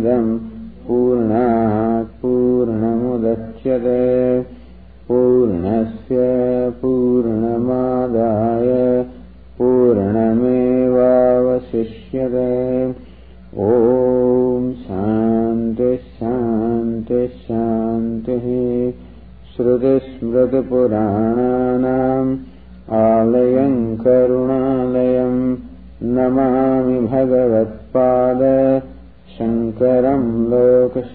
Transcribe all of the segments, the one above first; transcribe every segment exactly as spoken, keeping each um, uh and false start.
पूर्णमदम् पूर्णात् पूर्णमुदच्यते पूर्णस्य पूर्णमादाय पूर्णमेवावशिष्यते। ॐ शान्ति शान्ति शान्तिः। श्रुतिस्मृतिपुराणानाम् आलयं करुणालयं नमामि भगवत्पाद शङ्करं लोकश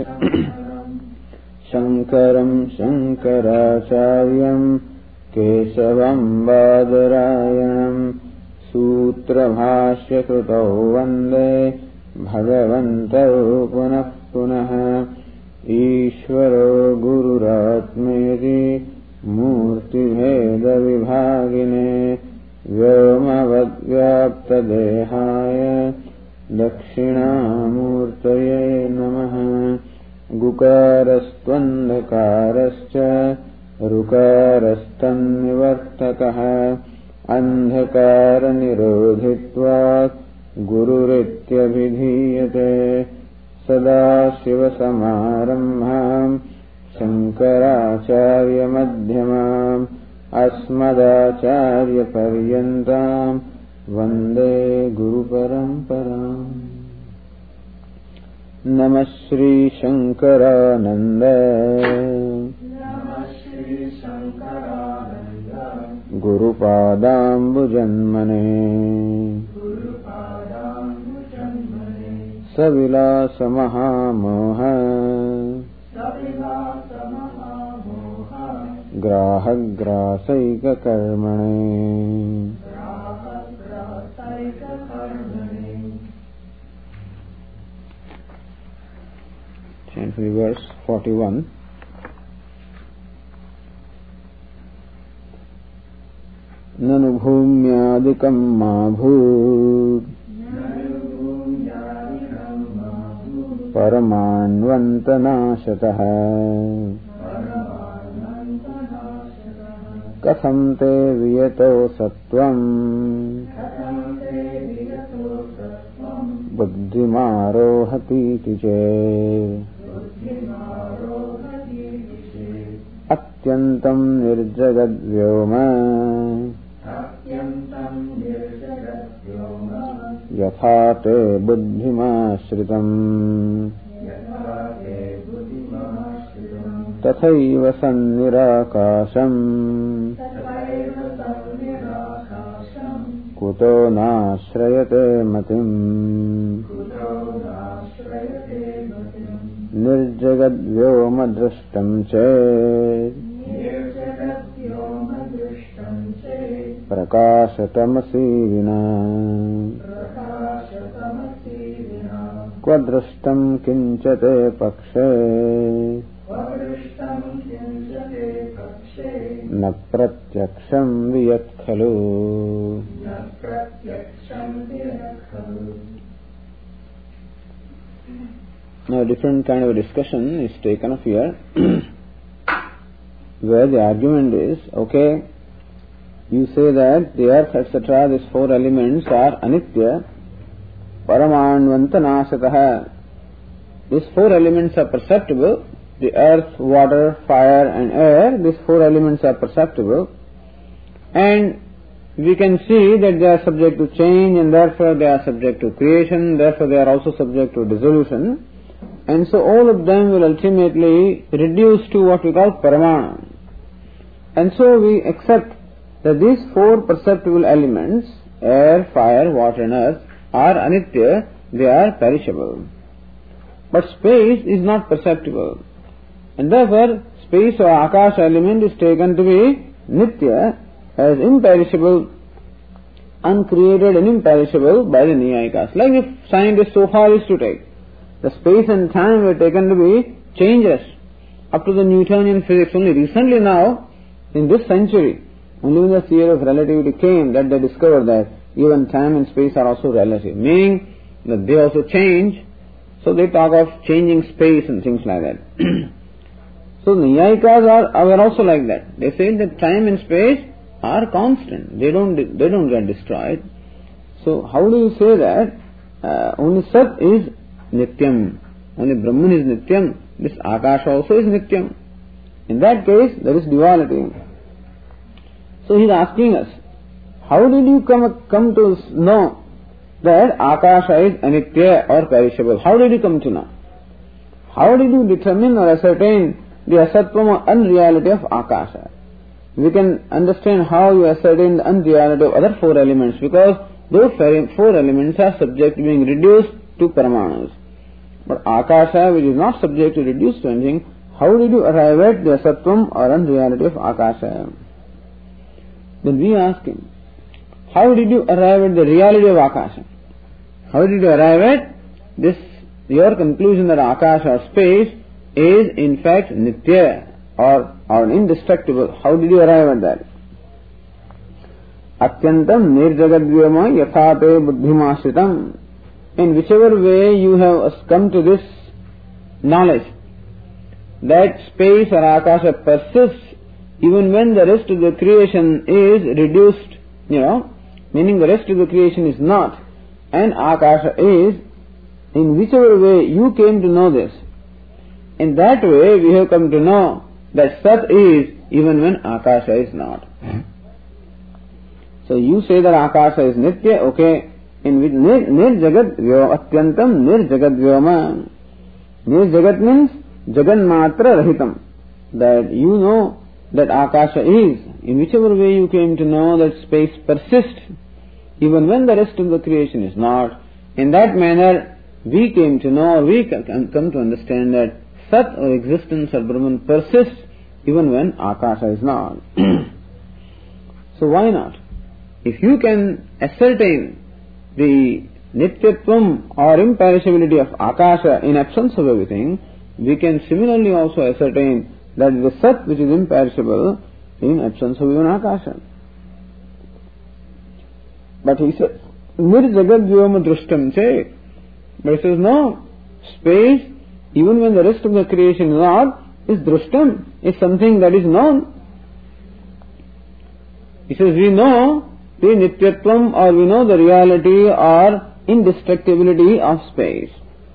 शङ्करं शङ्कराचार्यं केशवं बादरायणं सूत्रभाष्यकृतौ वन्दे भगवन्तौ पुनः पुनः। ईश्वरो गुरुरात्मेति मूर्तिभेदविभागिने व्योमवद्व्याप्तदेहाय दक्षिणामूर्तये नमः। गुकारस्त्वन्धकारश्च ऋकारस्तन्निवर्तकः अन्धकारनिरोधित्वात् गुरुरित्यभिधीयते। सदाशिवसमारम्भाम् शङ्कराचार्यमध्यमाम् अस्मदाचार्यपर्यन्ताम् वन्दे गुरुपरम्पराम्। नमः श्रीशङ्करानन्द गुरुपादाम्बुजन्मने सविलासमहामोह ग्राहग्रासैककर्मणे। Chant for verse forty-one. ननु भूम्यादिकं मा भूत् परमान्वन्तनाशतः कथं ते वियतो सत्वं बुद्धिमारोहतीति चेत् अत्यन्तं निर्जगद्व्योम यथा ते बुद्धिमाश्रितम् तथैव सन्निराकाशम् कुतो नाश्रयते मतिम्। निर्जगद्व्योमदृष्टं चेत् प्रकाशतमसि विना क्व दृष्टं किञ्च ते पक्षे न प्रत्यक्षं वियत् खलु। Now a different kind of a discussion is taken up here where the argument is, okay, you say that the earth, et cetera, these four elements are anitya, paramanvantanasataha. These four elements are perceptible. The earth, water, fire and air, these four elements are perceptible. And we can see that they are subject to change and therefore they are subject to creation, therefore they are also subject to dissolution. And so all of them will ultimately reduce to what we call paramana. And so we accept that these four perceptible elements, air, fire, water and earth, are anitya, they are perishable. But space is not perceptible. And therefore space or akasha element is taken to be nitya, as imperishable, uncreated and imperishable by the Nyayikas. Like if scientists so far is to take, the space and time were taken to be changeless. Up to the Newtonian physics, only recently now, in this century, only when the theory of relativity came, that they discovered that even time and space are also relative, meaning that they also change. So they talk of changing space and things like that. So the Nyayikas are, are also like that. They say that time and space are constant. They don't they don't get destroyed. So how do you say that uh, only Sat is Nityam only Brahman is Nityam, this Akasha also is Nityam. In that case, there is duality. So he is asking us, how did you come, come to know that Akasha is Anitya or perishable? How did you come to know? How did you determine or ascertain the asatvam or unreality of Akasha? We can understand how you ascertain the unreality of other four elements, because those four elements are subject to being reduced to Paramanus. But Akasha, which is not subject to reduce to anything, how did you arrive at the asatvam or unreality of Akasha? Then we ask him, how did you arrive at the reality of Akasha? How did you arrive at this, your conclusion that Akasha or space is in fact Nitya or, or indestructible? How did you arrive at that? Atyantam nirjagadvyama yathate buddhimasritam. In whichever way you have come to this knowledge that space or Akasha persists even when the rest of the creation is reduced, you know, meaning the rest of the creation is not, and Akasha is, in whichever way you came to know this, in that way we have come to know that Sat is even when Akasha is not. So you say that Akasha is Nitya, okay, in which Nir, nir Jagat Vyoma, Atyantam Nir Jagat Vyoma. Nir Jagat means Jagan Matra Rahitam, that you know that Akasha is, in whichever way you came to know that space persists, even when the rest of the creation is not. In that manner, we came to know, or we come to understand that Sat or existence or Brahman persists even when Akasha is not. So why not? If you can ascertain the Nityatvam or imperishability of Akasha in absence of everything, we can similarly also ascertain that the Sat which is imperishable in absence of even Akasha. But he says, Nir Jagad Vyoma Drishtam che. But he says, no, space, even when the rest of the creation is not, is Drishtam, is something that is known. He says, we know the Nityatvam, or we know the reality or indestructibility of space.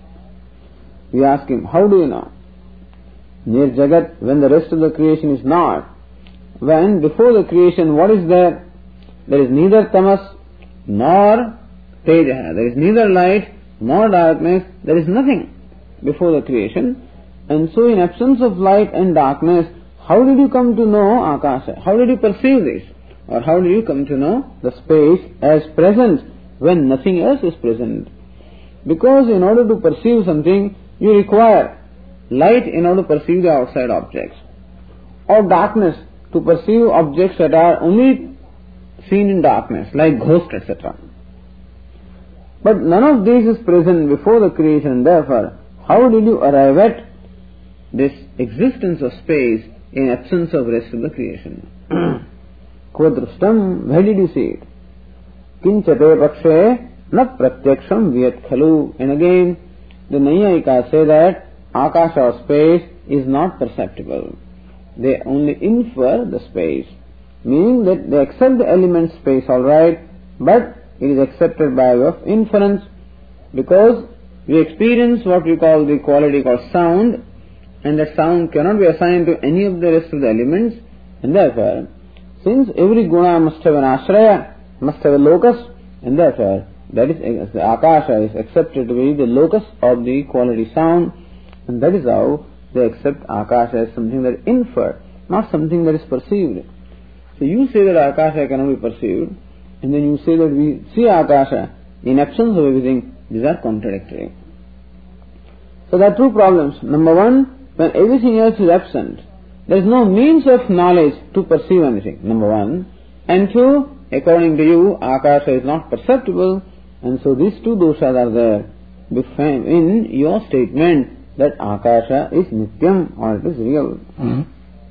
We ask him, how do you know? Nir Jagat, when the rest of the creation is not. When before the creation, what is there? There is neither tamas nor tejaha. There is neither light nor darkness. There is nothing before the creation. And so in absence of light and darkness, how did you come to know Akasha? How did you perceive this? Or how did you come to know the space as present when nothing else is present? Because in order to perceive something, you require light in order to perceive the outside objects, or darkness to perceive objects that are only seen in darkness, like ghosts, et cetera. But none of these is present before the creation. Therefore, how did you arrive at this existence of space in absence of rest of the creation? Kvadrustam, where did you see it? Kinchate pakshe na pratyaksham vyat khalu. And again, the Naiyayikas say that Akasha or space is not perceptible. They only infer the space, meaning that they accept the element space, alright, but it is accepted by way of inference, because we experience what we call the quality called sound, and that sound cannot be assigned to any of the rest of the elements, and therefore, since every guna must have an ashraya, must have a locus, and therefore, that is, the Akasha is accepted to be the locus of the quality sound, and that is how they accept Akasha as something that is inferred, not something that is perceived. So you say that Akasha cannot be perceived, and then you say that we see Akasha in absence of everything. These are contradictory. So there are two problems. Number one, when everything else is absent, there is no means of knowledge to perceive anything, number one. And two, according to you, Akasha is not perceptible, and so these two doshas are there in your statement that Akasha is Nityam, or it is real. Mm-hmm.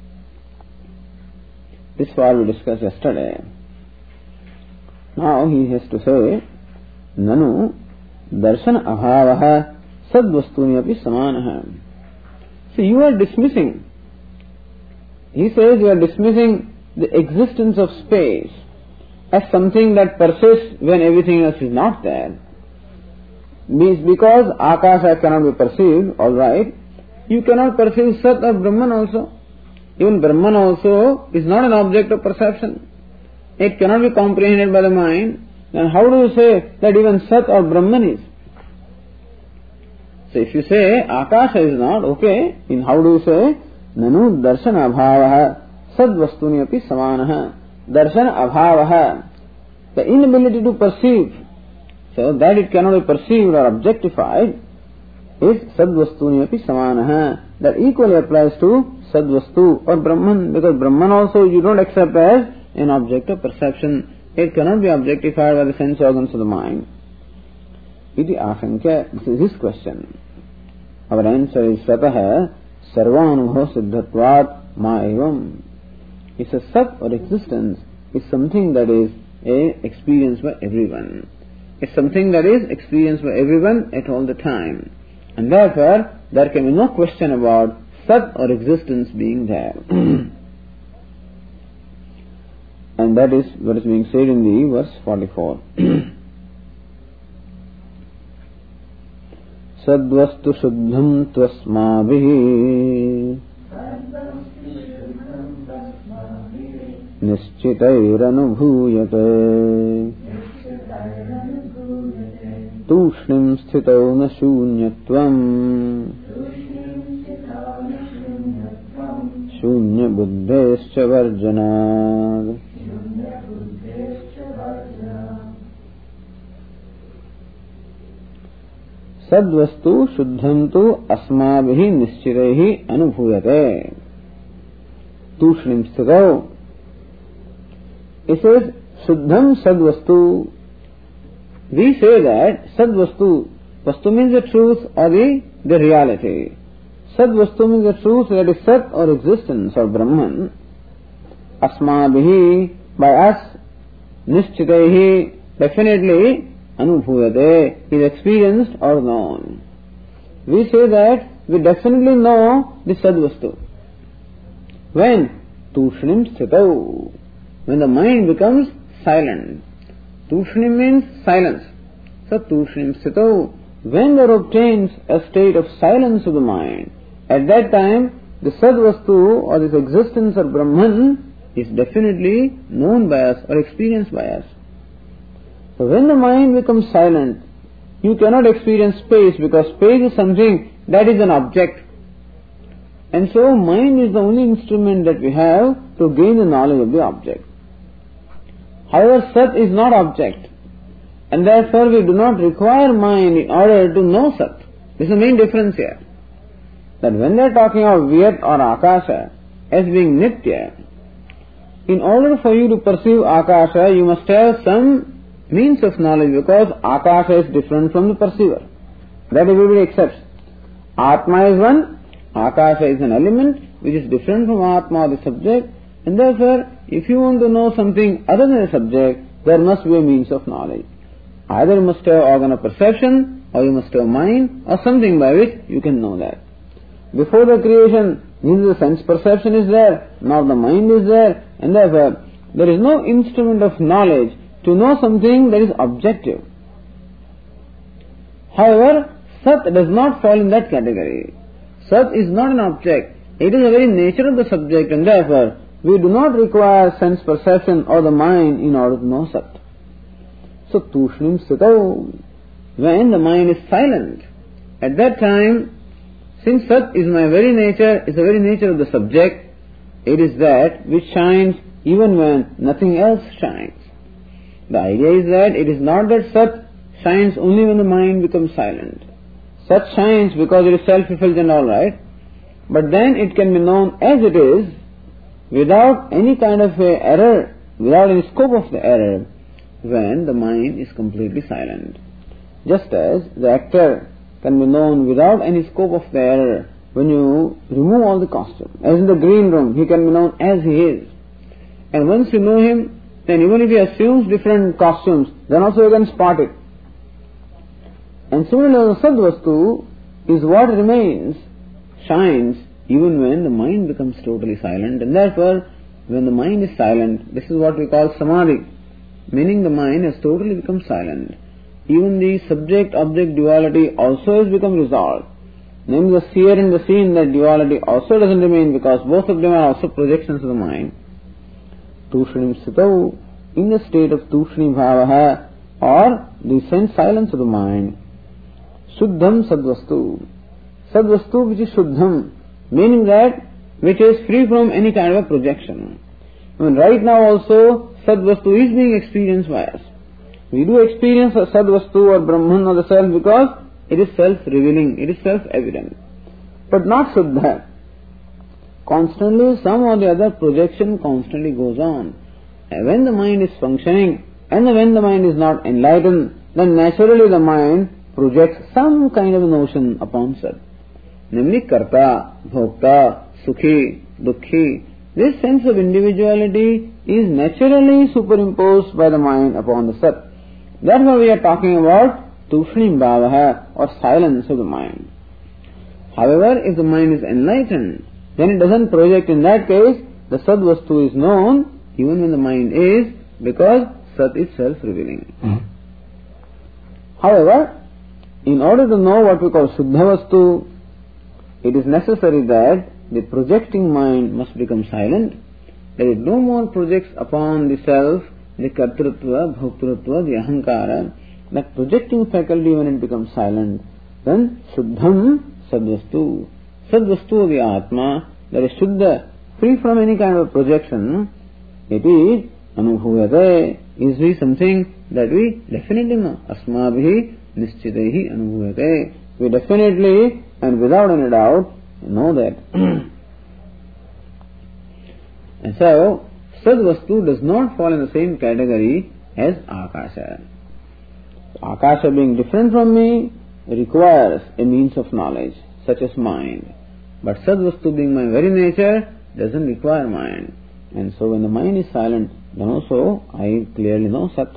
This was we discussed yesterday. Now he has to say, Nanu darshan abhavaha sadvastuni api samanaha. So you are dismissing, he says you are dismissing the existence of space as something that persists when everything else is not there. means because Akasha cannot be perceived, alright, you cannot perceive Sat or Brahman also. Even Brahman also is not an object of perception. It cannot be comprehended by the mind. Then how do you say that even Sat or Brahman is? So if you say Akasha is not, okay, then how do you say Nanu darshana abhavaha sad vastuni api samanaha. Darshana abhavaha. The inability to perceive, so that it cannot be perceived or objectified, is sadvastuni api samanaha. That equally applies to sadvastu or Brahman, because Brahman also you don't accept as an object of perception. It cannot be objectified by the sense organs of the mind. Iti asankya. This is his question. Our answer is Satah sarvanubho siddhatvat ma evam. It's a Sat or existence is something that is a experienced by everyone. It's something that is experienced by everyone at all the time. And therefore, there can be no question about Sat or existence being there. And that is what is being said in the verse forty-four. Sadvastu shuddham tvasmabhihi nischitairanubhuyate tushnim sthitau na shunyatvam shunya buddhescha varjanad. Sadvastu shuddham tu asmabhihi nischitaihi anubhuyate tushnim sthitau. It says, Shuddham Sadvastu. We say that Sadvastu, Vastu means the truth or the, the reality. Sadvastu means the truth, that is Sat or existence or Brahman. Asmabhihi, by us, Nischitaihi, definitely, Anubhuyate, is experienced or known. We say that we definitely know the Sadvastu. When? Tushnim Sthitau. When the mind becomes silent. Tushnim means silence. So tushnim sthitau. When there obtains a state of silence of the mind, at that time the Sadvastu or this existence or Brahman is definitely known by us or experienced by us. So when the mind becomes silent, you cannot experience space, because space is something that is an object. And so mind is the only instrument that we have to gain the knowledge of the object. However, Sat is not object, and therefore we do not require mind in order to know Sat. This is the main difference here. That when they are talking of Vyat or Akasha as being Nitya, in order for you to perceive Akasha, you must have some means of knowledge, because Akasha is different from the perceiver. That everybody accepts. Atma is one, Akasha is an element which is different from Atma or the subject, and therefore, if you want to know something other than a subject, there must be a means of knowledge. Either you must have organ of perception, or you must have mind, or something by which you can know that. Before the creation, neither the sense perception is there, nor the mind is there, and therefore, there is no instrument of knowledge to know something that is objective. However, Sat does not fall in that category. Sat is not an object. It is the very nature of the subject, and therefore, we do not require sense perception or the mind in order to know Sat. So, tushnim sthitau, when the mind is silent, at that time, since Sat is my very nature, is the very nature of the subject, it is that which shines even when nothing else shines. The idea is that it is not that Sat shines only when the mind becomes silent. Sat shines because it is self-effulgent, all right, but then it can be known as it is, without any kind of a error, without any scope of the error, when the mind is completely silent. Just as the actor can be known without any scope of the error when you remove all the costume. As in the green room, he can be known as he is. And once you know him, then even if he assumes different costumes, then also you can spot it. And similarly, the Sadvastu is what remains, shines, even when the mind becomes totally silent. And therefore, when the mind is silent, this is what we call Samadhi, meaning the mind has totally become silent. even the subject-object duality also has become resolved. Namely, the seer and the seen, that duality also doesn't remain because both of them are also projections of the mind. Tushrim sitau, in the state of tushni bhavaha, or the sense silence of the mind. Shuddham sadvastu. Sadvastu which is shuddham, meaning that which is free from any kind of a projection. I mean, right now also sadvastu is being experienced by us. We do experience a sadvastu or Brahman or the self because it is self-revealing, it is self-evident. But not Shuddha. Constantly, some or the other projection constantly goes on. And when the mind is functioning and when the mind is not enlightened, then naturally the mind projects some kind of notion upon Sat. Namely, Karta, Bhokta, Sukhi, Dukhi. This sense of individuality is naturally superimposed by the mind upon the Sat. That's why we are talking about Tushnim Bhavaha, or silence of the mind. However, if the mind is enlightened, then it doesn't project. In that case, the Sat Vastu is known even when the mind is, because Sat is self-revealing. Mm-hmm. However, in order to know what we call Shuddha Vastu, it is necessary that the projecting mind must become silent, that it no more projects upon the self, the Kartrutva, Bhoktrutva, the Ahankara. That projecting faculty, when it becomes silent, then Shuddham Sadvastu. Sadvastu of the Atma, that is Shuddha, free from any kind of projection, it is Anubhuvate, is we something that we definitely know. Asmabhi Nischitehi Anubhuvate. We definitely and without any doubt know that. And so, Sadvastu does not fall in the same category as Akasha. Akasha being different from me requires a means of knowledge, such as mind. But Sadvastu being my very nature doesn't require mind. And so when the mind is silent, then also I clearly know Sat.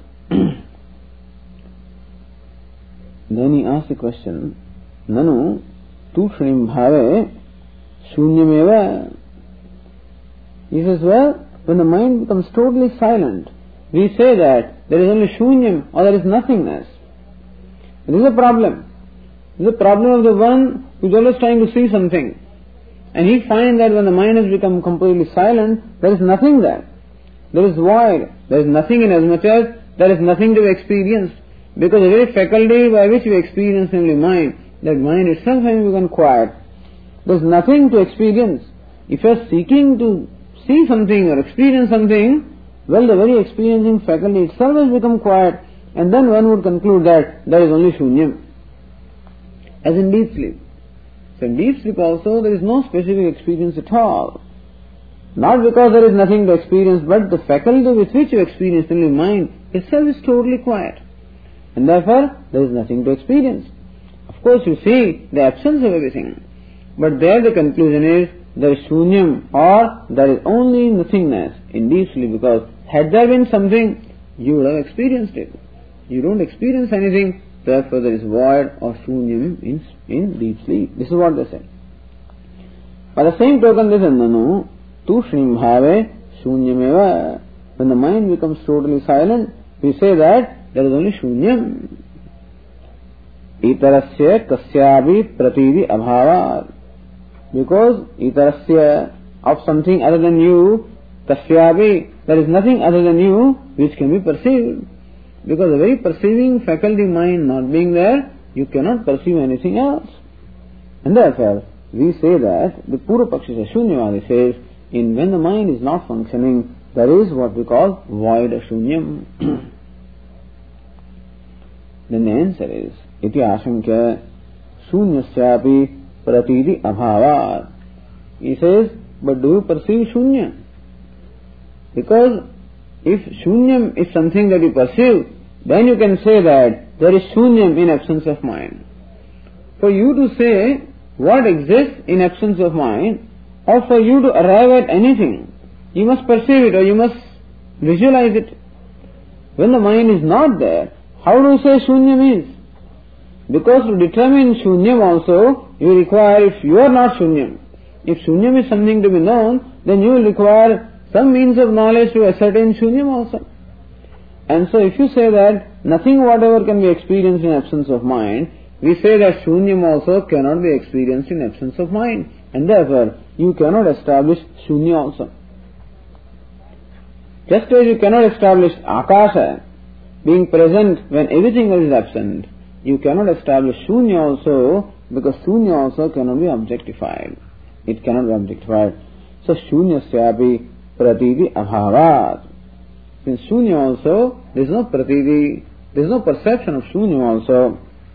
Then he asks the question, Nanu tushrim bhave shunyameva. He says, well, when the mind becomes totally silent, we say that there is only shunyam, or there is nothingness. This is a problem. This is a problem of the one who is always trying to see something. And he finds that when the mind has become completely silent, there is nothing there. There is void. There is nothing in as much as there is nothing to be experienced. Because the very faculty by which we experience only mind, that mind itself has become quiet. There is nothing to experience. If you are seeking to see something or experience something, well, the very experiencing faculty itself has become quiet, and then one would conclude that there is only shunyam. As in deep sleep. So in deep sleep also there is no specific experience at all. Not because there is nothing to experience, but the faculty with which you experience only mind itself is totally quiet. And therefore there is nothing to experience. Of course you see the absence of everything. But there the conclusion is there is shunyam, or there is only nothingness in deep sleep, because had there been something, you would have experienced it. You don't experience anything, therefore there is void or shunyam in, in deep sleep. This is what they say. By the same token, they say, Nanu, tushrim bhave shunyameva. When the mind becomes totally silent, we say that there is only shunyam. Itarasya kasyabi pratidi abhavat. Because itarasya, of something other than you, kasyabi, there is nothing other than you which can be perceived. Because the very perceiving faculty mind not being there, you cannot perceive anything else. And therefore, we say that the Purva Paksha Shunyavadi says, in when the mind is not functioning, there is what we call void or shunyam. Then the answer is, iti ashankya shunyasyapi pratidi abhavat. He says, but do you perceive shunya? Because if shunyam is something that you perceive, then you can say that there is shunyam in absence of mind. For you to say what exists in absence of mind, or for you to arrive at anything, you must perceive it or you must visualize it. When the mind is not there, how do you say shunyam is? Because to determine shunyam also, you require, if you are not shunyam, if shunyam is something to be known, then you will require some means of knowledge to ascertain shunyam also. And so if you say that nothing whatever can be experienced in absence of mind, we say that shunyam also cannot be experienced in absence of mind. And therefore, you cannot establish shunya also. Just as you cannot establish akasha, being present when everything else is absent, you cannot establish shunya also, because shunya also cannot be objectified. It cannot be objectified. So shunyasyapi pratiti abhavat. In shunya also, there is no pratiti, there is no perception of shunya also.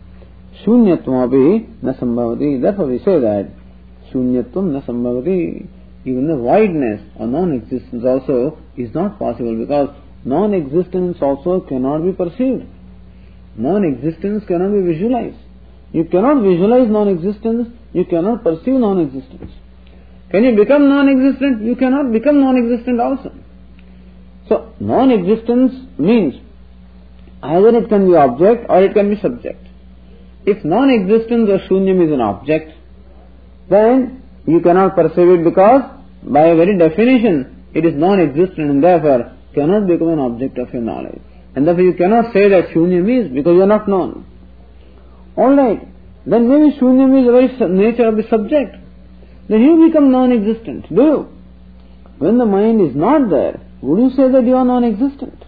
Shunyatvam na sambhavati. Therefore we say that shunyatvam na sambhavati. Even the voidness or non-existence also is not possible, because non-existence also cannot be perceived. Non-existence cannot be visualized. You cannot visualize non-existence, you cannot perceive non-existence. Can you become non-existent? You cannot become non-existent also. So, non-existence means either it can be object or it can be subject. If non-existence or shunyam is an object, then you cannot perceive it, because by a very definition it is non-existent and therefore cannot become an object of your knowledge. And therefore you cannot say that shunyam is, because you are not known. Alright, then maybe shunyam is the very nature of the subject. Then you become non-existent, do you? When the mind is not there, would you say that you are non-existent?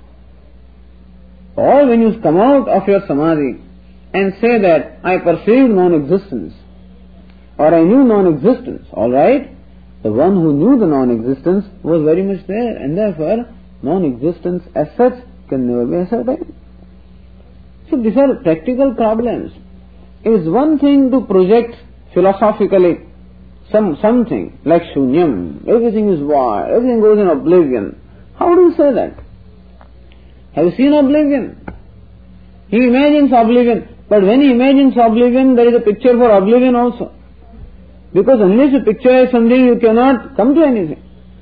Or when you come out of your samadhi and say that I perceived non-existence, or I knew non-existence, alright, the one who knew the non-existence was very much there, and therefore non-existence as such can never be ascertained. So these are practical problems. It is one thing to project philosophically some something like shunyam, everything is void, everything goes in oblivion. How do you say that? Have you seen oblivion? He imagines oblivion, but when he imagines oblivion, there is a picture for oblivion also. Because unless you picture something, you cannot come to anything.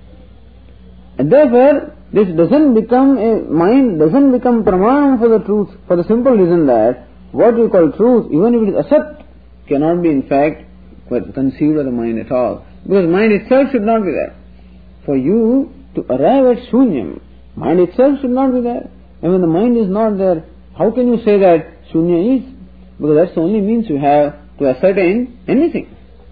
And therefore, this doesn't become a mind, doesn't become pramanam for the truth, for the simple reason that what you call truth, even if it is asat, cannot be in fact conceived by the mind at all. Because mind itself should not be there. For you to arrive at shunyam, mind itself should not be there. And when the mind is not there, how can you say that shunya is? Because that's the only means you have to ascertain anything.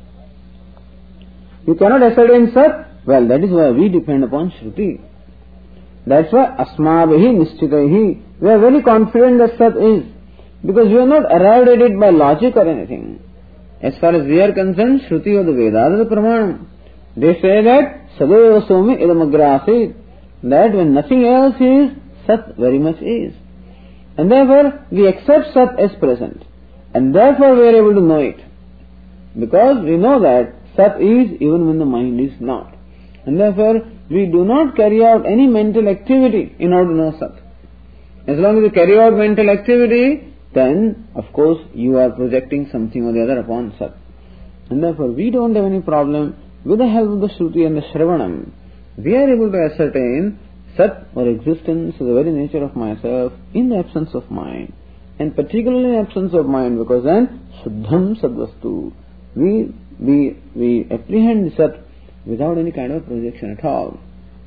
You cannot ascertain Sat. Well, that is why we depend upon Shruti. That's why Asmabhihi Nischitaihi. We are very confident that Sat is. Because we are not arrived at it by logic or anything. As far as we are concerned, Shruti or the Vedas are the Pramanam. They say that Sadeva Somi Idamagrasit. That when nothing else is, Sat very much is. And therefore, we accept Sat as present. And therefore we are able to know it. Because we know that Sat is even when the mind is not. And therefore, we do not carry out any mental activity in order to know Sat. As long as you carry out mental activity, then, of course, you are projecting something or the other upon Sat. And therefore, we don't have any problem with the help of the Shruti and the Shravanam. We are able to ascertain Sat or existence of the very nature of myself in the absence of mind. And particularly in absence of mind, because then, Shuddham Sadvastu. We We, we apprehend the Sat without any kind of projection at all.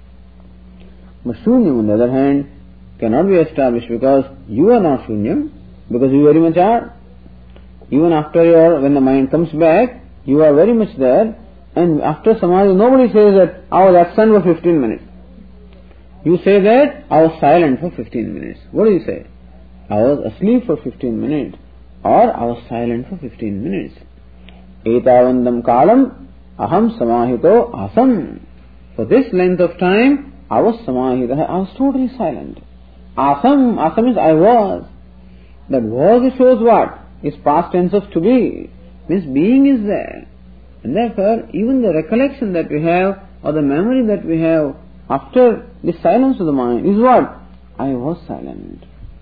But Shunyam, on the other hand, cannot be established because you are not Shunyam, because you very much are. Even after your, when the mind comes back, you are very much there, and after Samadhi, nobody says that I was absent for fifteen minutes. You say that I was silent for fifteen minutes. What do you say? I was asleep for fifteen minutes, or I was silent for fifteen minutes. Etavandam kalam aham samahito asam. For this length of time, I was samahita, I was totally silent. Asam, asam is I was. That was shows what? Is past tense of to be. Means being is there. And therefore, even the recollection that we have, or the memory that we have after the silence of the mind is what? I was silent.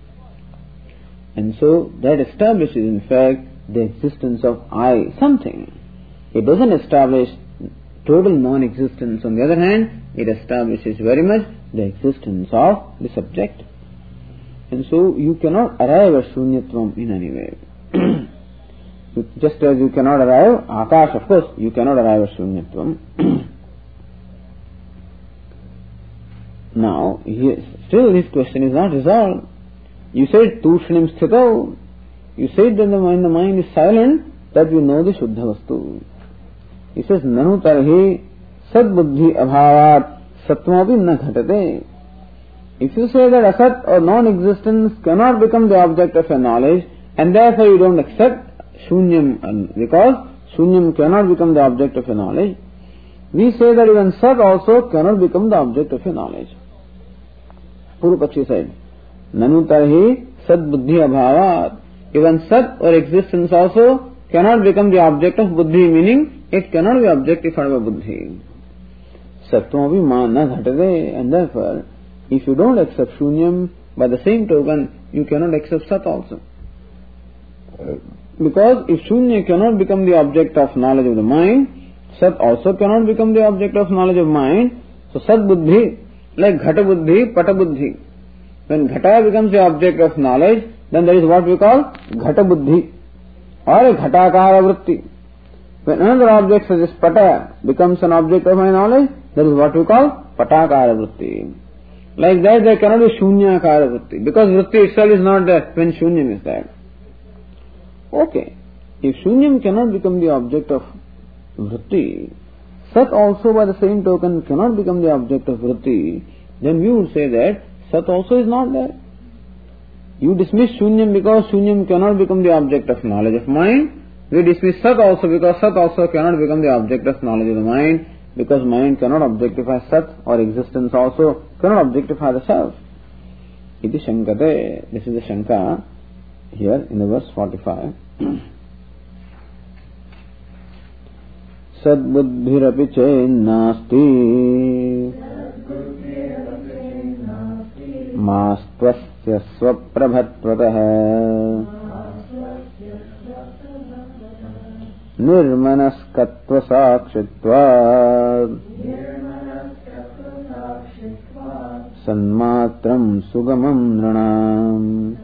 And so, that establishes in fact the existence of I, something. It doesn't establish total non-existence. On the other hand, it establishes very much the existence of the subject. And so, you cannot arrive at Shunyatvam in any way. Just as you cannot arrive, Akash, of course, you cannot arrive at Shunyatvam. Now, he, still his question is not resolved. You said tushnim sthitau. You said that the mind, the mind is silent, that you know the Shuddha Vastu. He says, Nanu tarhi sad buddhi abhavat satmapi na ghatate. If you say that asat or non-existence cannot become the object of your knowledge, and therefore you don't accept shunyam, because shunyam cannot become the object of your knowledge, we say that even sat also cannot become the object of your knowledge. Purupakshi said, Nanu tarhi sad buddhi abhavat. Even sat or existence also cannot become the object of buddhi, meaning it cannot be objectified by buddhi. Sattvapi ma na ghatate, and therefore, if you don't accept shunyam, by the same token, you cannot accept sat also. Because if shunya cannot become the object of knowledge of the mind, sat also cannot become the object of knowledge of mind. So sat buddhi, like ghata buddhi, pata buddhi. When ghata becomes the object of knowledge, then there is what we call ghata buddhi, or a ghatakara vritti. When another object such as pata becomes an object of my knowledge, that is what we call patakara vritti. Like that, there cannot be shunyakara vritti, because vritti itself is not there when shunyam is there. Okay, if shunyam cannot become the object of vritti, sat also by the same token cannot become the object of vritti, then we would say that sat also is not there. You dismiss shunyam because shunyam cannot become the object of knowledge of mind. We dismiss sat also because sat also cannot become the object of knowledge of the mind, because mind cannot objectify sat, or existence also cannot objectify the self. Iti shankate. This is the shanka here in the verse forty-five. Sad buddhirapi nasti mastvasya swaprabhatvatah nirmanaskatva sakshitvat sanmatram sugamam nranam.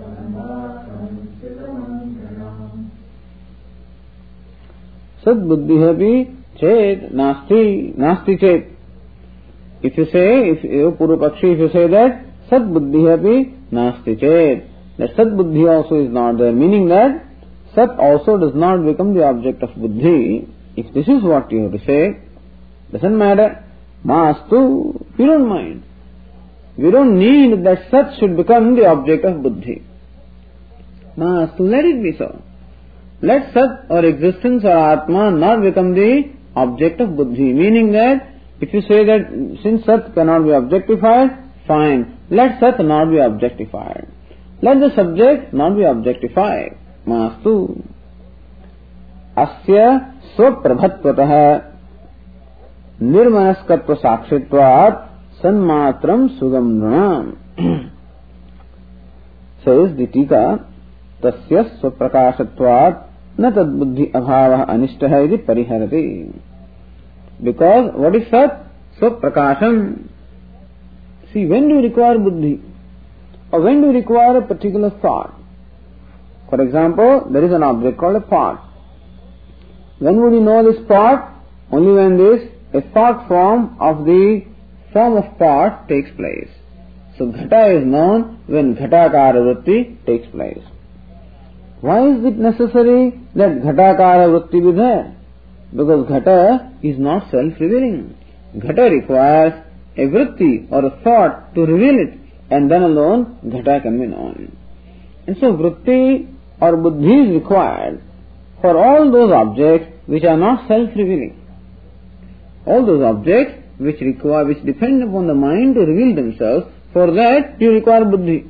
Sad buddhihapi chet nasti nasti chet. If you say, if you Purupakshi, if you say that sad buddhihapi nasti chet, that sad buddhi also is not there, meaning that sat also does not become the object of buddhi. If this is what you have to say, doesn't matter. Mastu, we don't mind. We don't need that sat should become the object of buddhi. Mastu, let it be so. Let sat or existence or atma not become the object of buddhi. Meaning that if you say that since sat cannot be objectified, fine. Let sat not be objectified. Let the subject not be objectified. Mastu. Asya swaprabhatvatah nirmanaskatva sakshitvat sanmatram sugam nranam. Says the Tika, tasya swaprakashatvat na tad buddhi abhavah anishtah iti pariharati. Because what is sat? Swaprakasham. See, when do you require buddhi? Or when do you require a particular thought? For example, there is an object called a pot. When would you know this pot? Only when this, a thought form of the form of pot takes place. So ghata is known when ghatakara vritti takes place. Why is it necessary that ghatakara vritti be there? Because ghata is not self-revealing. Ghata requires a vritti or a thought to reveal it, and then alone ghata can be known. And so vritti or buddhi is required for all those objects which are not self-revealing. All those objects which require, which depend upon the mind to reveal themselves, for that you require buddhi.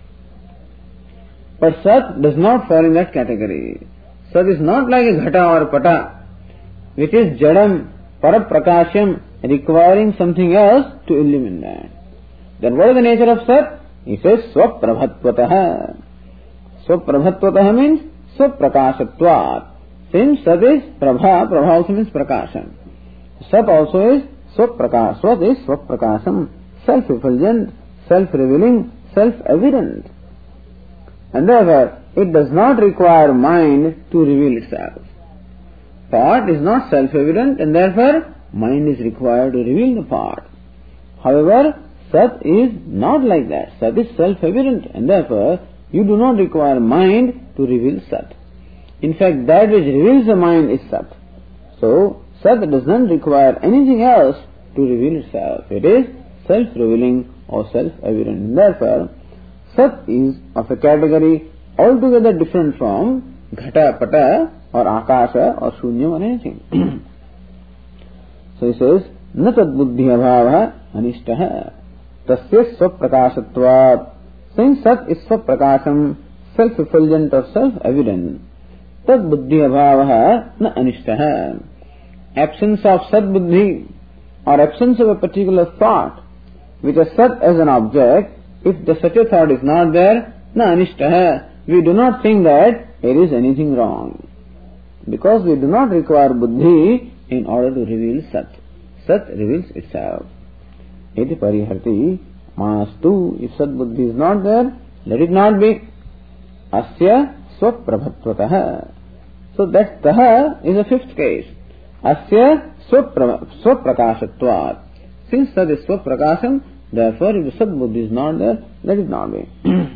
But sat does not fall in that category. Sat is not like a ghata or pata, which is jadam, paraprakasham, requiring something else to illumine that. Then what is the nature of sat? He says swaprabhatvatah. Swaprabhatvatah means swaprakashatvat. Since sat is prabha, prabha also means prakasham. Sat also is swaprakash. Swat is swaprakasham, self-effulgent, self-revealing, self-evident. And therefore, it does not require mind to reveal itself. Thought is not self-evident, and therefore mind is required to reveal the thought. However, Sat is not like that. Sat is self-evident, and therefore you do not require mind to reveal Sat. In fact, that which reveals the mind is Sat. So, Sat does not require anything else to reveal itself. It is self-revealing or self-evident. Therefore, Sat is of a category altogether different from Ghata, Pata or Akasha or Shunya or anything. So he says, Na tad buddhi abhava anishtaha tasya svaprakashatvat. Since Sat is svaprakasham, self-effulgent or self-evident, tad buddhi abhava na anishtaha. Absence of Sat buddhi or absence of a particular thought which is Sat as an object, if the such a thought is not there, na anishtaha, we do not think that there is anything wrong. Because we do not require buddhi in order to reveal Sat. Sat reveals itself. Iti pariharti mastu. If Sat buddhi is not there, let it not be. Asya swaprabhatvatah. So that taha is a fifth case. Asya swaprakashatvat. Since Sat is swaprakasham, therefore if the Sat buddhi is not there, let it not be.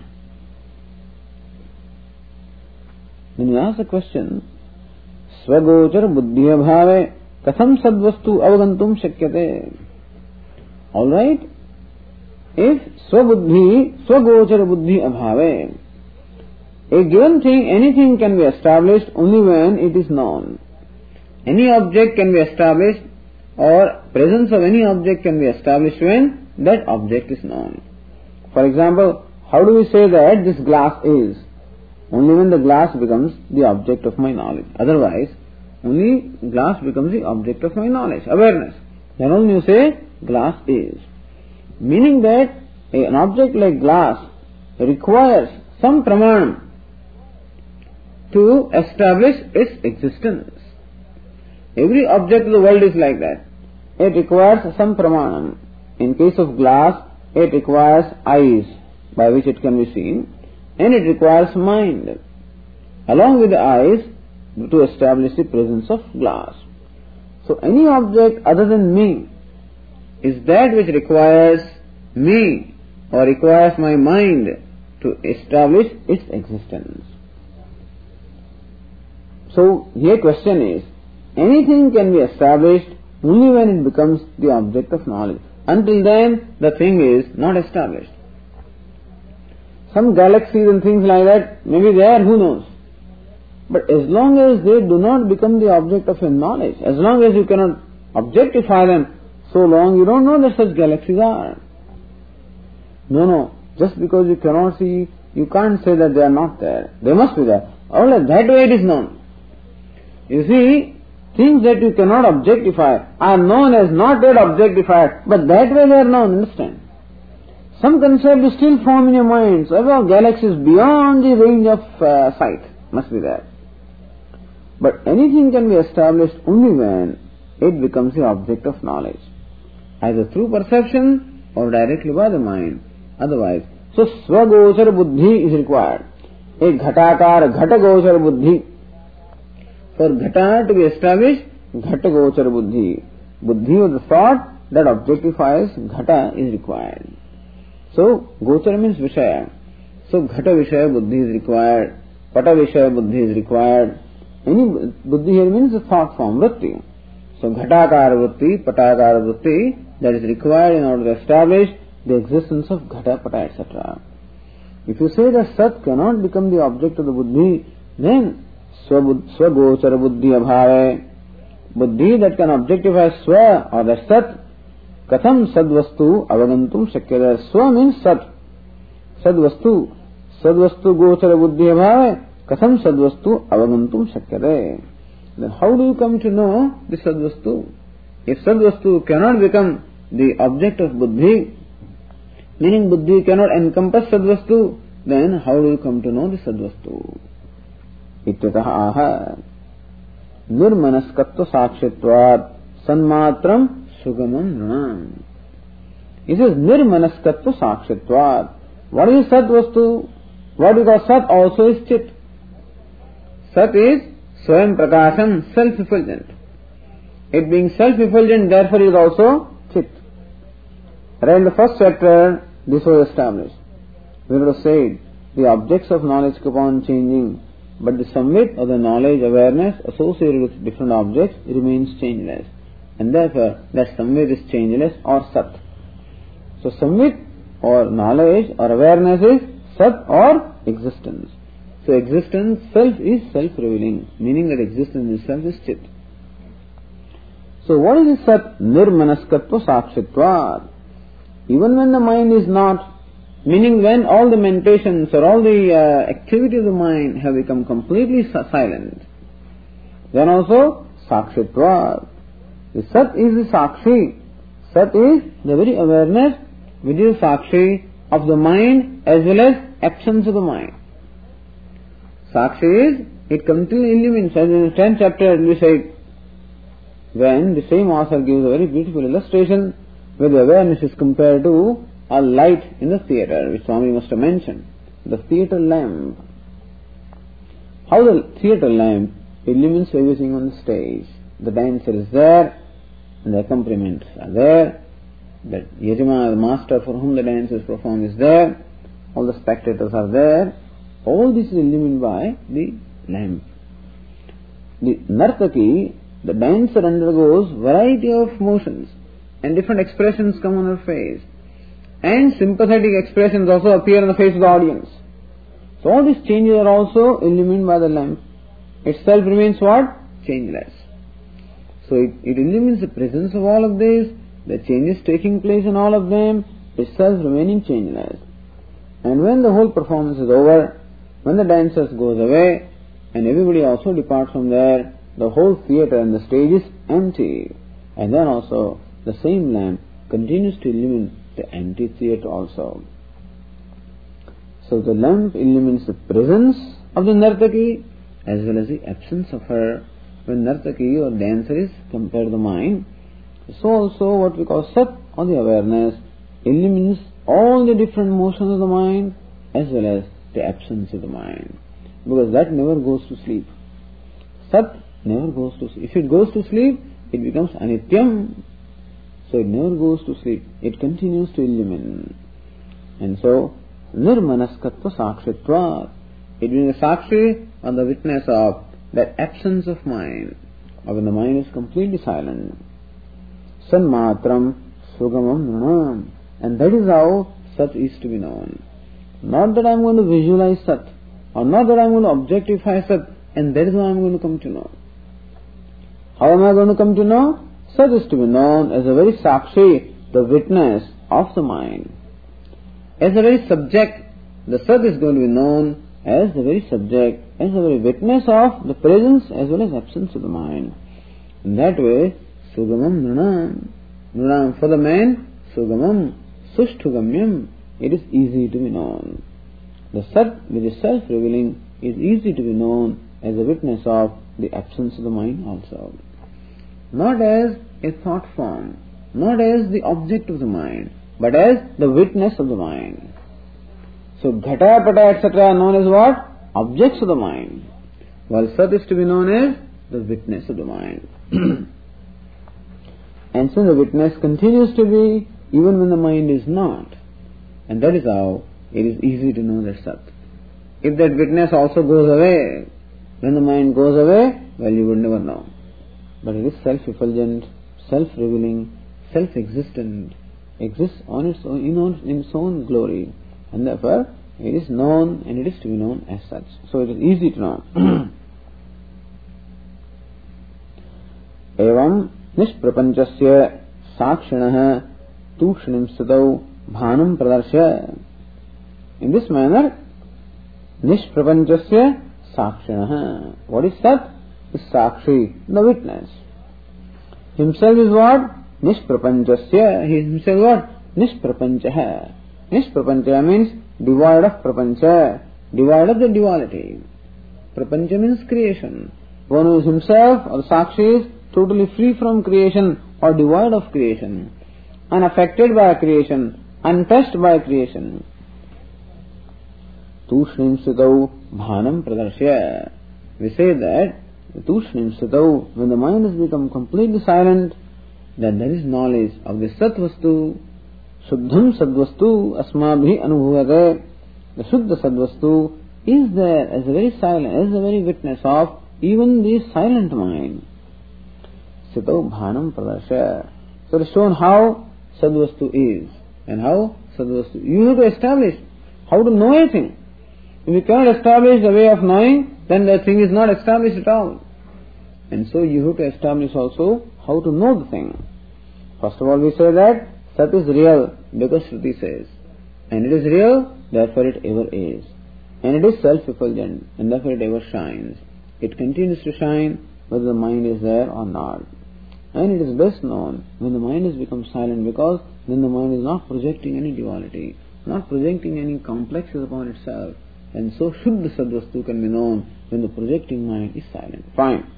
Then you ask the question, Swagochar buddhi abhave katham sadvastu avagantum shakyate. Alright? If swabuddhi, swagochar buddhi abhave, a given thing, anything can be established only when it is known. Any object can be established, or presence of any object can be established when that object is known. For example, how do we say that this glass is? Only when the glass becomes the object of my knowledge. Otherwise, only glass becomes the object of my knowledge, awareness. Then only you say glass is. Meaning that an object like glass requires some pramanam to establish its existence. Every object of the world is like that. It requires some pramanam. In case of glass, it requires eyes by which it can be seen, and it requires mind along with the eyes to establish the presence of glass. So any object other than me is that which requires me or requires my mind to establish its existence. So here question is, anything can be established only when it becomes the object of knowledge. Until then, the thing is not established. Some galaxies and things like that may be there, who knows. But as long as they do not become the object of your knowledge, as long as you cannot objectify them, so long you don't know that such galaxies are. No, no. Just because you cannot see, you can't say that they are not there. They must be there. Only that way it is known. You see, things that you cannot objectify are known as not yet objectified, but that way they are known, understand? Some concept is still formed in your mind. So about galaxies beyond the range of uh, sight must be there. But anything can be established only when it becomes the object of knowledge, either through perception or directly by the mind. Otherwise, so swagochar buddhi is required. A ghatakar, ghatagochar buddhi. For ghata to be established, ghatagochar buddhi. Buddhi of the thought that objectifies ghata is required. So, gochar means vishaya. So, ghata vishaya buddhi is required. Pata vishaya buddhi is required. Any buddhi here means the thought form, vritti. So, ghatakara vritti, patakara vritti, that is required in order to establish the existence of ghata, pata, et cetera. If you say that sat cannot become the object of the buddhi, then swagochara buddhi abhave, buddhi that can objectify swa or the sat, katham sadvastu avagantum shakyate. Swa means sat. Sadvastu. Sadvastu gochara buddhi abhave, katham sadvastu avagantum shakyate. Then how do you come to know the sadvastu? If sadvastu cannot become the object of buddhi, meaning buddhi cannot encompass sadvastu, then how do you come to know the sadvastu? Ityatah aha nirmanaskatva sakshitvat sanmatram sugamam nranam. It is nirmanaskatva sakshitvat. What is sadvastu? What is sat also is chit. Sat is swayam prakasham, self-effulgent. It being self-effulgent, therefore is also chit. Right in the first chapter, this was established. We would have said the objects of knowledge keep on changing, but the samvit or the knowledge, awareness associated with different objects remains changeless. And therefore, that samvit is changeless or sat. So samvit or knowledge or awareness is sat or existence. So existence self is self-revealing, meaning that existence itself is chit. So what is this sat? Nirmanaskatva sakshitvat. Even when the mind is not, meaning when all the meditations or all the uh, activity of the mind have become completely silent, then also sakshitvat. The sat is the sakshi. Sat is the very awareness which is sakshi of the mind as well as absence of the mind. Sakshi is, it completely illumines. As in the tenth chapter we say, when the same author gives a very beautiful illustration where the awareness is compared to a light in the theatre, which Swami must have mentioned. The theatre lamp. How the theatre lamp illumines everything on the stage. The dancer is there, and the accompaniments are there. The Yajama, the master for whom the dance is performed, is there. All the spectators are there. All this is illumined by the lamp. The Nartaki, the dancer, undergoes variety of motions and different expressions come on her face. And sympathetic expressions also appear on the face of the audience. So all these changes are also illumined by the lamp. Itself remains what? Changeless. So it, it illumines the presence of all of this, the changes taking place in all of them, itself remaining changeless. And when the whole performance is over, when the dancers goes away, and everybody also departs from there, the whole theatre and the stage is empty. And then also the same lamp continues to illumine the empty theatre also. So the lamp illumines the presence of the Nartaki as well as the absence of her. When Nartaki or dancer is compared to the mind, so also what we call sat or the awareness illumines all the different motions of the mind as well as the absence of the mind. Because that never goes to sleep. Sat never goes to sleep. If it goes to sleep, it becomes anityam. So it never goes to sleep. It continues to illumine. And so, nirmanaskatva sakshitvat. It being a sakshi or the witness of that absence of mind, or when the mind is completely silent. Sanmatram sugamam nunam. And that is how Sat is to be known. Not that I am going to visualize Sat, or not that I am going to objectify Sat, and that is how I am going to come to know. How am I going to come to know? Sat is to be known as a very sakshi, the witness of the mind. As a very subject, the Sat is going to be known as the very subject, as the very witness of the presence as well as absence of the mind. In that way, sugamam nunam. Nunam for the man, sugamam, sushtugamyam. It is easy to be known. The Sat, which is self-revealing, is easy to be known as a witness of the absence of the mind also. Not as a thought form, not as the object of the mind, but as the witness of the mind. So Ghata, Pata, et cetera are known as what? Objects of the mind. While Sat is to be known as the witness of the mind. And so the witness continues to be even when the mind is not. And that is how it is easy to know that Sat. If that witness also goes away, when the mind goes away, well, you would never know. But it is self-effulgent, self-revealing, self-existent, exists on its own, in, own, in its own glory. And therefore, it is known and it is to be known as such. So it is easy to know. Evam nishprapanchasya sakshinah tushnim sthitau bhanam pradarsya. In this manner, nishprapanchasya sakshinah. What is Sat? Is Sakshi, the witness. Himself is what? Nishprapanchasya. He is himself what? Nishprapanchaha. Nishprapancha means devoid of prapancha, devoid of the duality. Prapancha means creation. One who is himself or Sakshi is totally free from creation or devoid of creation, unaffected by creation, untouched by creation. Tushnim sthitau bhanam pradarsya. We say that tushnim sthitau, when the mind has become completely silent, then there is knowledge of the Sat Vastu. Shuddham Sadvastu Asmabhi Anubhuvate. The Shuddha Sadvastu is there as a very silent, as a very witness of even the silent mind. Sito Bhanam Pradasya. So it is shown how Sadvastu is and how Sadvastu. You have to establish how to know a thing. If you cannot establish the way of knowing, then the thing is not established at all. And so you have to establish also how to know the thing. First of all, we say that Sat is real because Shruti says. And it is real, therefore it ever is. And it is self-effulgent, and therefore it ever shines. It continues to shine whether the mind is there or not. And it is best known when the mind has become silent, because then the mind is not projecting any duality, not projecting any complexes upon itself. And so Shuddha Sadvastu can be known when the projecting mind is silent. Fine.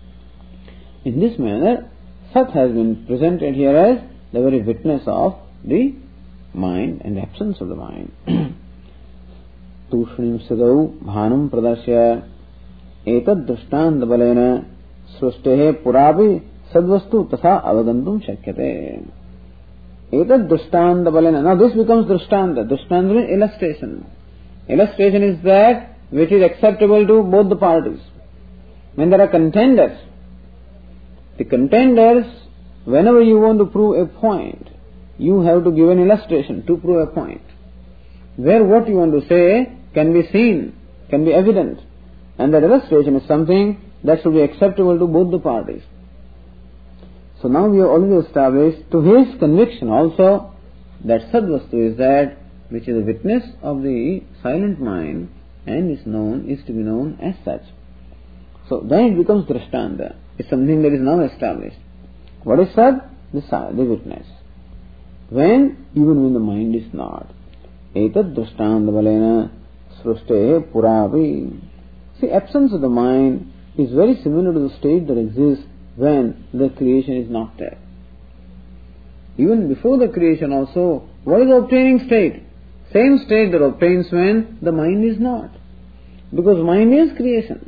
In this manner, Sat has been presented here as the very witness of the mind and the absence of the mind. Tushnim Sadau Bhanam Pradasya Etad Drishtanda Balena Srustehe Purabi Sadvastu Tatha Avagantum Shakyate. Etad Drishtanda Balena. Now this becomes Drishtanda. Drishtanda means illustration. Illustration is that which is acceptable to both the parties. When there are contenders, the contenders, whenever you want to prove a point, you have to give an illustration to prove a point, where what you want to say can be seen, can be evident, and that illustration is something that should be acceptable to both the parties. So now we have already established to his conviction also that Sadvastu is that which is a witness of the silent mind and is known, is to be known as such. So then it becomes Drishtanda. It's something that is now established. What is Sad? The, the witness. When? Even when the mind is not. Etad Drishtanda Balena Srustehe Puravi. See, absence of the mind is very similar to the state that exists when the creation is not there. Even before the creation also, what is the obtaining state? Same state that obtains when the mind is not. Because mind is creation.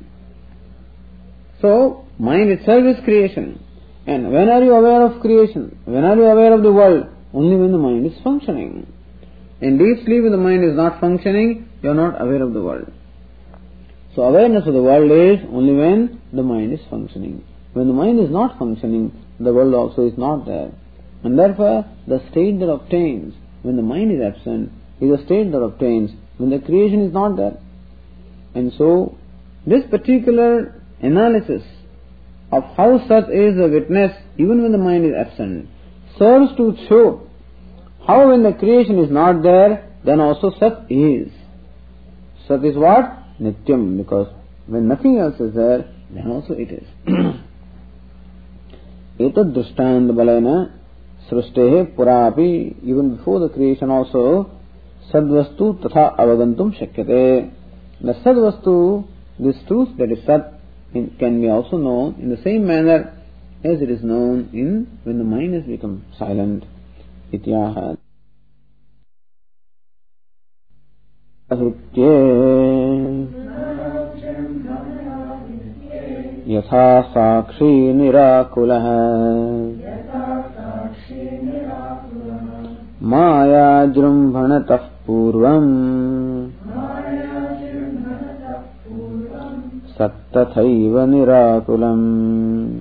So, mind itself is creation. And when are you aware of creation? When are you aware of the world? Only when the mind is functioning. In deep sleep, when the mind is not functioning, you are not aware of the world. So awareness of the world is only when the mind is functioning. When the mind is not functioning, the world also is not there. And therefore, the state that obtains when the mind is absent is a state that obtains when the creation is not there. And so, this particular analysis of how Sat is a witness even when the mind is absent serves to show how when the creation is not there, then also Sat is. Sat is what? Nityam, because when nothing else is there, then also it is. Etad Drishtanda Balena Srustehe Purapi. Even before the creation also, Sadvastu Tatha Avagantum Shakyate. The Sadvastu, this truth that is Sat, can be also known in the same manner as it is known in when the mind has become silent. Ityaha Ahitye Yatha Sakshi Nirakulah Maya Jrumbhanatah Purvam Sattathaiva Nirakulam.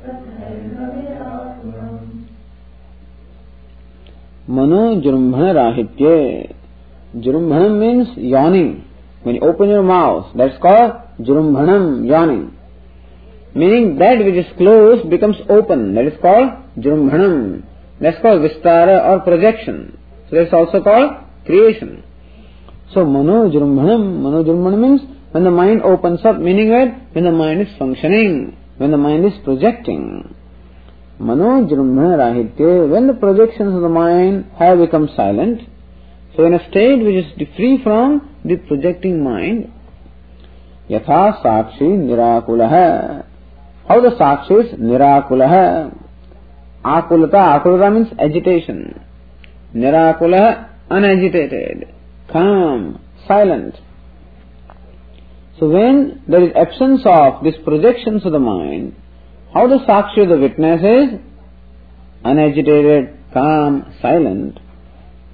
Mano Jrumbhana Rahitye. Jrumbhanam means yawning. When you open your mouth, that's called Jrumbhanam, yawning. Meaning that which is closed becomes open. That is called Jrumbhanam. That's called Vistara or projection. So that's also called creation. So Mano Jrumbhanam. Mano Jrumbhanam means when the mind opens up, meaning that when the mind is functioning, when the mind is projecting. Mano Jrumbhana Rahitye, when the projections of the mind have become silent, so in a state which is free from the projecting mind, Yatha Sakshi Nirakulaha. How the Sakshi is Nirakulaha? Akulata, Akulata means agitation. Nirakulaha, unagitated, calm, silent. So when there is absence of these projections of the mind, how the Sakshi, the witness, is unagitated, calm, silent.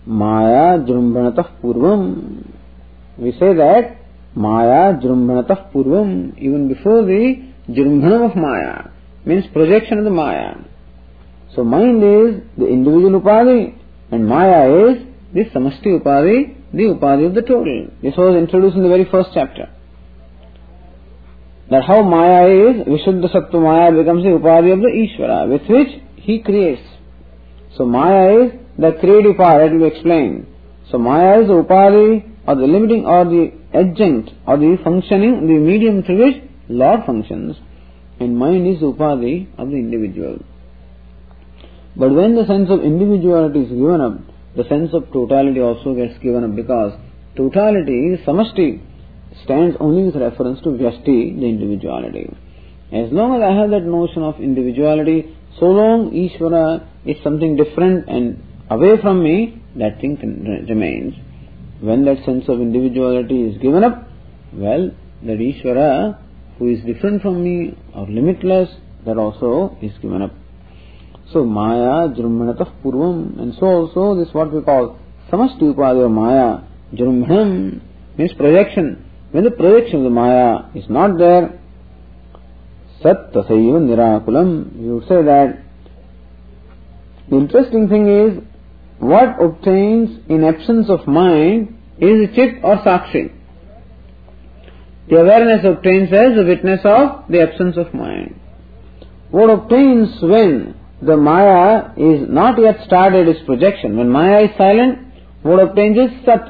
Maya Jrumbhanatah Purvam. We say that Maya Jrumbhanatah Purvam, even before the Jrumbhanam of Maya, means projection of the Maya. So mind is the individual Upadhi and Maya is the Samashti Upadhi, the Upadhi of the total. This was introduced in the very first chapter. That how Maya is, Vishuddha Sattva Maya becomes the Upadhi of the Ishvara, with which he creates. So Maya is the creative power, that will be explained. So Maya is the Upadhi or the limiting or the adjunct or the functioning, the medium through which Lord functions, and mind is the Upadhi of the individual. But when the sense of individuality is given up, the sense of totality also gets given up, because totality, Samashti, stands only with reference to Vyashti, the individuality. As long as I have that notion of individuality, so long Ishvara is something different and away from me, that thing remains. When that sense of individuality is given up, well, that Ishvara, who is different from me or limitless, that also is given up. So Maya Jrumbhanatah Purvam, and so also this what we call Samashti Upadhi of Maya, Jrumbhanam means projection. When the projection of the Maya is not there, Sat Tasaiva Nirakulam, you would say that the interesting thing is, what obtains in absence of mind is Chit or Sakshi. The awareness obtains as the witness of the absence of mind. What obtains when the Maya is not yet started its projection? When Maya is silent, what obtains is Sat.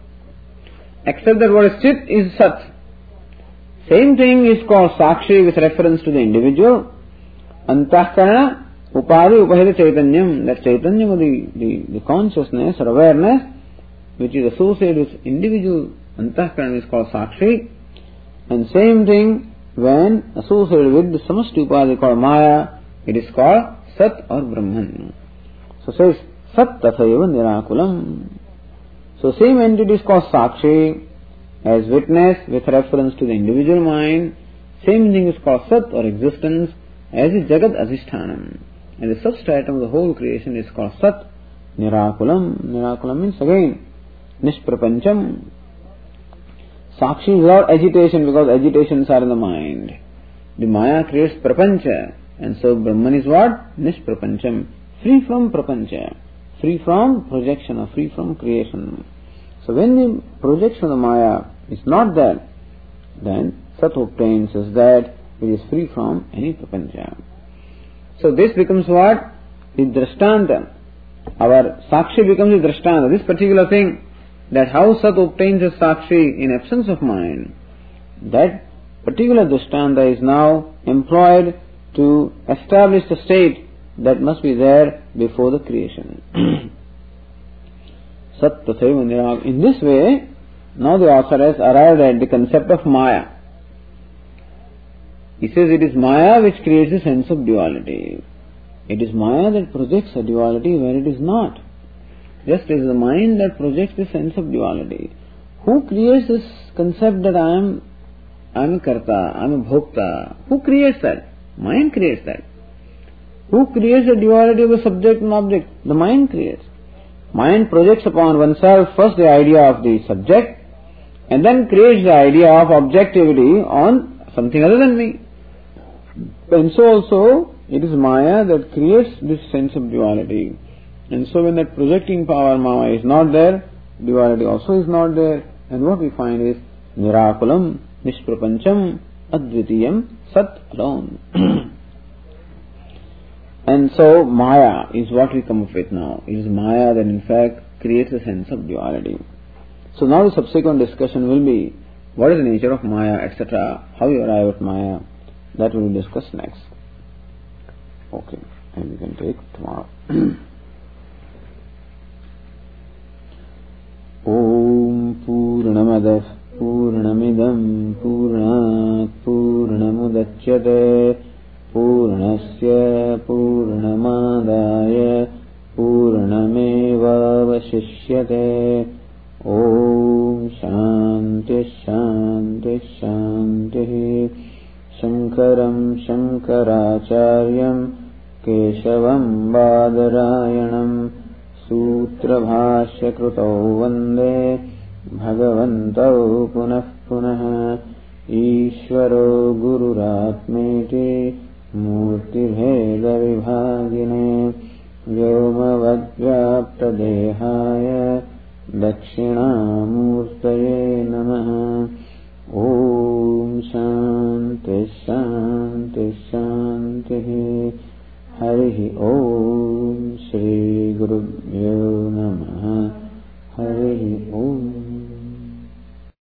Except that what is Chit is Sat. Same thing is called Sakshi with reference to the individual. Antahkarana Upadhi Upahita Chaitanyam, that Chaitanyam of the, the, the consciousness or awareness which is associated with individual Antahkarana is called Sakshi. And same thing when associated with the Samashti Upadhi called Maya, it is called Sat or Brahman. So says Sat Tasaiva Nirakulam. So same entity is called Sakshi as witness with reference to the individual mind. Same thing is called Sat or existence as the Jagat Adhisthanam. And the substratum of the whole creation is called Sat Nirakulam. Nirakulam means again Nishprapancham. Sakshi is without agitation, because agitations are in the mind. The Maya creates Prapancha, and so Brahman is what? Nishprapancham. Free from Prapancha, free from projection or free from creation. So when the projection of the Maya is not there, then Sat obtains as that it is free from any Prapancha. So this becomes what? The Drishtanta. Our Sakshi becomes the Drishtanta. This particular thing, that how Sat obtains as Sakshi in absence of mind, that particular Drishtanta is now employed to establish the state that must be there before the creation. Sat Tasaiva Nirakulam. In this way, now the author has arrived at the concept of Maya. He says it is Maya which creates a sense of duality. It is Maya that projects a duality where it is not. Just as the mind that projects the sense of duality. Who creates this concept that I am, I am a karta, I am a bhokta? Who creates that? Mind creates that. Who creates the duality of the subject and object? The mind creates. Mind projects upon oneself first the idea of the subject and then creates the idea of objectivity on something other than me. And so also it is Maya that creates this sense of duality. And so when that projecting power Maya is not there, duality also is not there, and what we find is Nirakulam, Nishprapancham, Advitiyam, Sat alone. And so Maya is what we come up with now. It is Maya that in fact creates a sense of duality. So now the subsequent discussion will be what is the nature of Maya, et cetera. How you arrive at Maya. That we will discuss next. Okay, and we can take tomorrow. Om Purnamadah Purnamidam Purnat Purnamudachyate Purnasya Purnamadaya Purnameva Vashishyate. Om Shanti Shanti Shanti. Shankaram Shankaracharyam Keshavam Badarayanam सूत्रभाष्यकृतौ वन्दे भगवन्तौ पुनः पुनः ईश्वरो गुरुरात्मेति मूर्तिभेदविभागिने व्योमवद्व्याप्तदेहाय दक्षिणामूर्तये नमः। ॐ शान्ति शान्ति शान्तिः। हरिः ॐ श्रीगुरुभ्यो